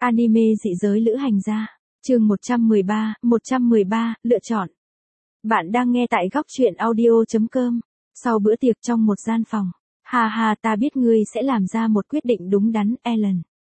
Anime dị giới lữ hành gia. Chương 113, lựa chọn. Bạn đang nghe tại góc truyện audio.com. Sau bữa tiệc trong một gian phòng. Ha ha, ta biết ngươi sẽ làm ra một quyết định đúng đắn, Ellen.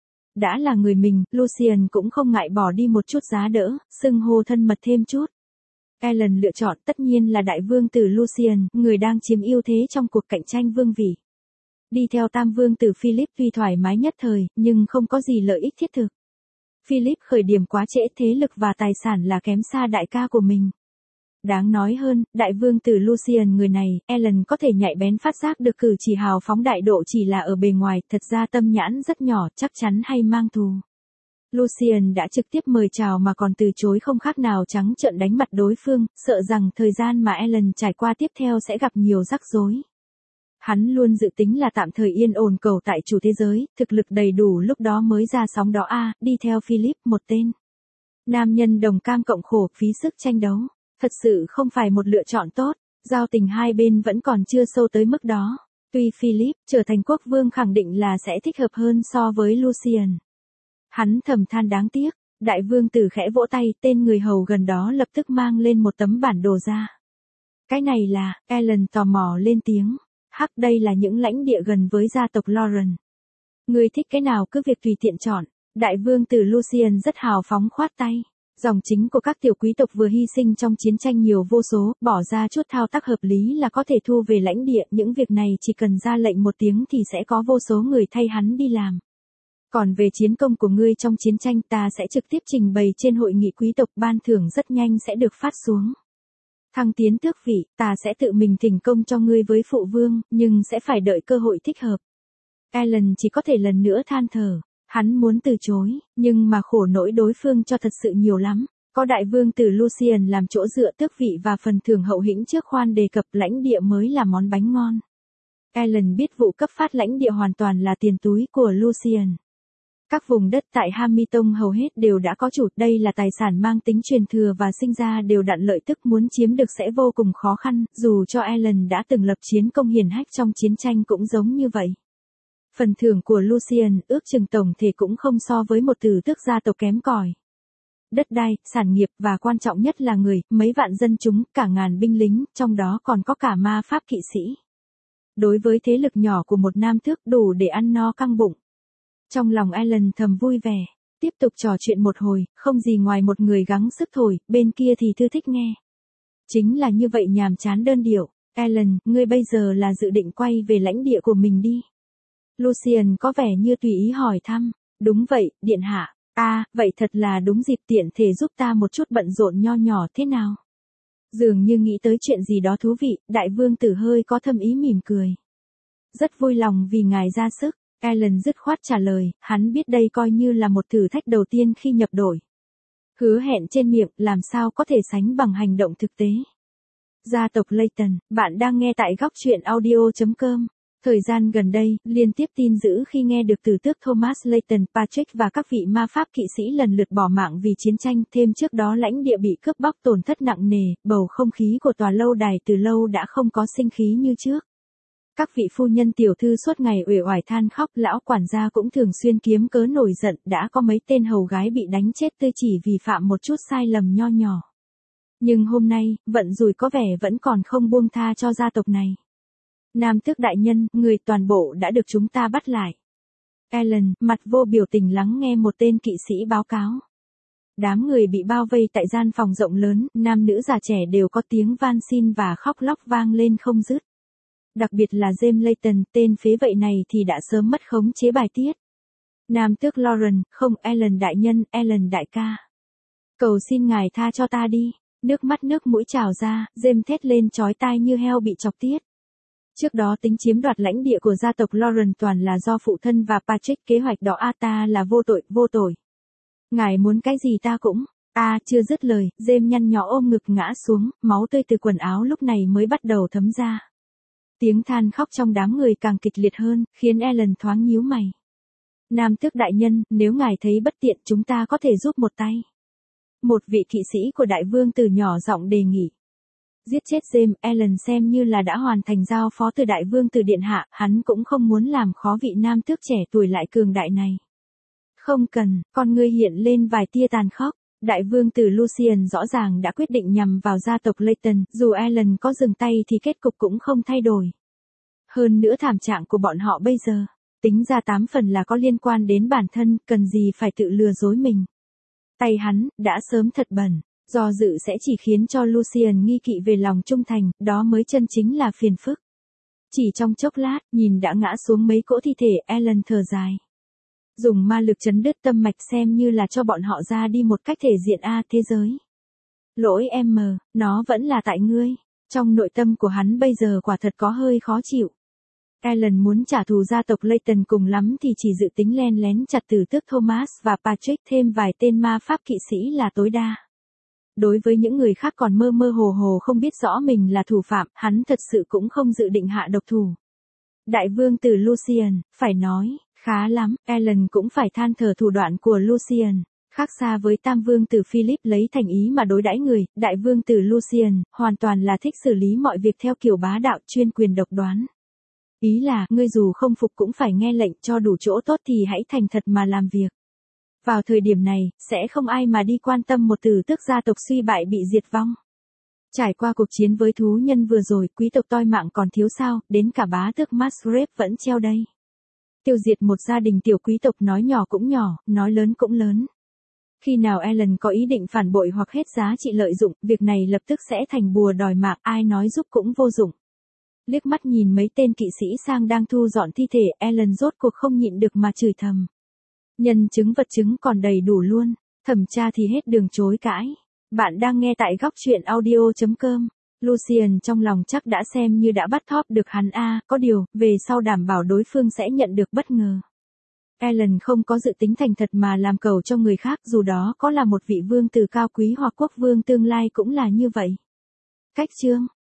Đã là người mình, Lucian cũng không ngại bỏ đi một chút giá đỡ, xưng hô thân mật thêm chút. Ellen lựa chọn tất nhiên là đại vương tử Lucian, người đang chiếm ưu thế trong cuộc cạnh tranh vương vị. Đi theo tam vương tử Philip tuy thoải mái nhất thời, nhưng không có gì lợi ích thiết thực. Philip khởi điểm quá trễ, thế lực và tài sản là kém xa đại ca của mình. Đáng nói hơn, đại vương tử Lucian người này, Ellen có thể nhạy bén phát giác được cử chỉ hào phóng đại độ chỉ là ở bề ngoài, thật ra tâm nhãn rất nhỏ, chắc chắn hay mang thù. Lucian đã trực tiếp mời chào mà còn từ chối không khác nào trắng trợn đánh mặt đối phương, sợ rằng thời gian mà Ellen trải qua tiếp theo sẽ gặp nhiều rắc rối. Hắn luôn dự tính là tạm thời yên ổn cầu tại chủ thế giới, thực lực đầy đủ lúc đó mới ra sóng đó đi theo Philip, một tên nam nhân đồng cam cộng khổ, phí sức tranh đấu. Thật sự không phải một lựa chọn tốt, giao tình hai bên vẫn còn chưa sâu tới mức đó. Tuy Philip trở thành quốc vương khẳng định là sẽ thích hợp hơn so với Lucian. Hắn thầm than đáng tiếc, đại vương tử khẽ vỗ tay, tên người hầu gần đó lập tức mang lên một tấm bản đồ ra. Cái này là, Ellen tò mò lên tiếng. Hắc, đây là những lãnh địa gần với gia tộc Lauren. Ngươi thích cái nào cứ việc tùy tiện chọn. Đại vương tử Lucian rất hào phóng khoát tay. Dòng chính của các tiểu quý tộc vừa hy sinh trong chiến tranh nhiều vô số, bỏ ra chút thao tác hợp lý là có thể thu về lãnh địa. Những việc này chỉ cần ra lệnh một tiếng thì sẽ có vô số người thay hắn đi làm. Còn về chiến công của ngươi trong chiến tranh, ta sẽ trực tiếp trình bày trên hội nghị quý tộc, ban thưởng rất nhanh sẽ được phát xuống. Thăng tiến tước vị, ta sẽ tự mình thỉnh công cho ngươi với phụ vương, nhưng sẽ phải đợi cơ hội thích hợp. Ellen chỉ có thể lần nữa than thở. Hắn muốn từ chối, nhưng mà khổ nỗi đối phương cho thật sự nhiều lắm. Có đại vương tử Lucian làm chỗ dựa, tước vị và phần thưởng hậu hĩnh trước khoan đề cập, lãnh địa mới là món bánh ngon. Ellen biết vụ cấp phát lãnh địa hoàn toàn là tiền túi của Lucian. Các vùng đất tại Hamilton hầu hết đều đã có chủ, đây là tài sản mang tính truyền thừa và sinh ra đều đặn lợi, tức muốn chiếm được sẽ vô cùng khó khăn, dù cho Ellen đã từng lập chiến công hiển hách trong chiến tranh cũng giống như vậy. Phần thưởng của Lucian ước chừng tổng thể cũng không so với một tử tước gia tộc kém cỏi. Đất đai, sản nghiệp và quan trọng nhất là người, mấy vạn dân chúng, cả ngàn binh lính, trong đó còn có cả ma pháp kỵ sĩ. Đối với thế lực nhỏ của một nam tước đủ để ăn no căng bụng. Trong lòng Ellen thầm vui vẻ, tiếp tục trò chuyện một hồi, không gì ngoài một người gắng sức thổi, bên kia thì thư thích nghe. Chính là như vậy, nhàm chán đơn điệu. Ellen, ngươi bây giờ là dự định quay về lãnh địa của mình đi. Lucian có vẻ như tùy ý hỏi thăm. Đúng vậy, điện hạ. Vậy thật là đúng dịp, tiện thể giúp ta một chút bận rộn nho nhỏ thế nào? Dường như nghĩ tới chuyện gì đó thú vị, đại vương tử hơi có thâm ý mỉm cười. Rất vui lòng vì ngài ra sức. Ellen dứt khoát trả lời, hắn biết đây coi như là một thử thách đầu tiên khi nhập đội. Hứa hẹn trên miệng làm sao có thể sánh bằng hành động thực tế. Gia tộc Layton, bạn đang nghe tại góc truyện audio.com. Thời gian gần đây, liên tiếp tin dữ khi nghe được tử tước Thomas Layton Patrick và các vị ma pháp kỵ sĩ lần lượt bỏ mạng vì chiến tranh, thêm trước đó lãnh địa bị cướp bóc tổn thất nặng nề, bầu không khí của tòa lâu đài từ lâu đã không có sinh khí như trước. Các vị phu nhân tiểu thư suốt ngày uể oải than khóc, lão quản gia cũng thường xuyên kiếm cớ nổi giận, đã có mấy tên hầu gái bị đánh chết tươi chỉ vì phạm một chút sai lầm nho nhỏ. Nhưng hôm nay, vận rủi có vẻ vẫn còn không buông tha cho gia tộc này. Nam tước đại nhân, người toàn bộ đã được chúng ta bắt lại. Ellen, mặt vô biểu tình lắng nghe một tên kỵ sĩ báo cáo. Đám người bị bao vây tại gian phòng rộng lớn, nam nữ già trẻ đều có tiếng van xin và khóc lóc vang lên không dứt. Đặc biệt là James Layton, tên phế vậy này thì đã sớm mất khống chế bài tiết. Nam tước Lauren, không, Ellen đại nhân, Ellen đại ca. Cầu xin ngài tha cho ta đi. Nước mắt nước mũi trào ra, James thét lên chói tai như heo bị chọc tiết. Trước đó tính chiếm đoạt lãnh địa của gia tộc Lauren toàn là do phụ thân và Patrick kế hoạch đó, ta là vô tội. Ngài muốn cái gì ta cũng. Chưa dứt lời, James nhăn nhó ôm ngực ngã xuống, máu tươi từ quần áo lúc này mới bắt đầu thấm ra. Tiếng than khóc trong đám người càng kịch liệt hơn, khiến Ellen thoáng nhíu mày. Nam tước đại nhân, nếu ngài thấy bất tiện chúng ta có thể giúp một tay. Một vị kỵ sĩ của đại vương tử nhỏ giọng đề nghị. Giết chết James, Ellen xem như là đã hoàn thành giao phó từ đại vương tử điện hạ, hắn cũng không muốn làm khó vị nam tước trẻ tuổi lại cường đại này. Không cần, con ngươi hiện lên vài tia tàn khốc. Đại vương tử Lucien rõ ràng đã quyết định nhằm vào gia tộc Layton, dù Alan có dừng tay thì kết cục cũng không thay đổi. Hơn nữa thảm trạng của bọn họ bây giờ, tính ra 8 phần là có liên quan đến bản thân, cần gì phải tự lừa dối mình. Tay hắn, đã sớm thật bẩn, do dự sẽ chỉ khiến cho Lucien nghi kỵ về lòng trung thành, đó mới chân chính là phiền phức. Chỉ trong chốc lát, nhìn đã ngã xuống mấy cỗ thi thể, Alan thở dài. Dùng ma lực chấn đứt tâm mạch xem như là cho bọn họ ra đi một cách thể diện thế giới. Lỗi em mờ, nó vẫn là tại ngươi. Trong nội tâm của hắn bây giờ quả thật có hơi khó chịu. Alan muốn trả thù gia tộc Layton cùng lắm thì chỉ dự tính len lén chặt tử tước Thomas và Patrick thêm vài tên ma pháp kỵ sĩ là tối đa. Đối với những người khác còn mơ mơ hồ hồ không biết rõ mình là thủ phạm, hắn thật sự cũng không dự định hạ độc thủ. Đại vương tử Lucien, phải nói, khá lắm, Alan cũng phải than thở thủ đoạn của Lucien. Khác xa với tam vương tử Philip lấy thành ý mà đối đãi người, đại vương tử Lucien, hoàn toàn là thích xử lý mọi việc theo kiểu bá đạo chuyên quyền độc đoán. Ý là, ngươi dù không phục cũng phải nghe lệnh, cho đủ chỗ tốt thì hãy thành thật mà làm việc. Vào thời điểm này, sẽ không ai mà đi quan tâm một tử tước gia tộc suy bại bị diệt vong. Trải qua cuộc chiến với thú nhân vừa rồi, quý tộc toi mạng còn thiếu sao, đến cả bá tước Musgrave vẫn treo đây. Tiêu diệt một gia đình tiểu quý tộc nói nhỏ cũng nhỏ, nói lớn cũng lớn. Khi nào Alan có ý định phản bội hoặc hết giá trị lợi dụng, việc này lập tức sẽ thành bùa đòi mạng, ai nói giúp cũng vô dụng. Liếc mắt nhìn mấy tên kỵ sĩ sang đang thu dọn thi thể, Alan rốt cuộc không nhịn được mà chửi thầm. Nhân chứng vật chứng còn đầy đủ luôn, thẩm tra thì hết đường chối cãi. Bạn đang nghe tại góc truyện audio.com. Lucien trong lòng chắc đã xem như đã bắt thóp được hắn có điều, về sau đảm bảo đối phương sẽ nhận được bất ngờ. Alan không có dự tính thành thật mà làm cầu cho người khác, dù đó có là một vị vương tử cao quý hoặc quốc vương tương lai cũng là như vậy. Cách chương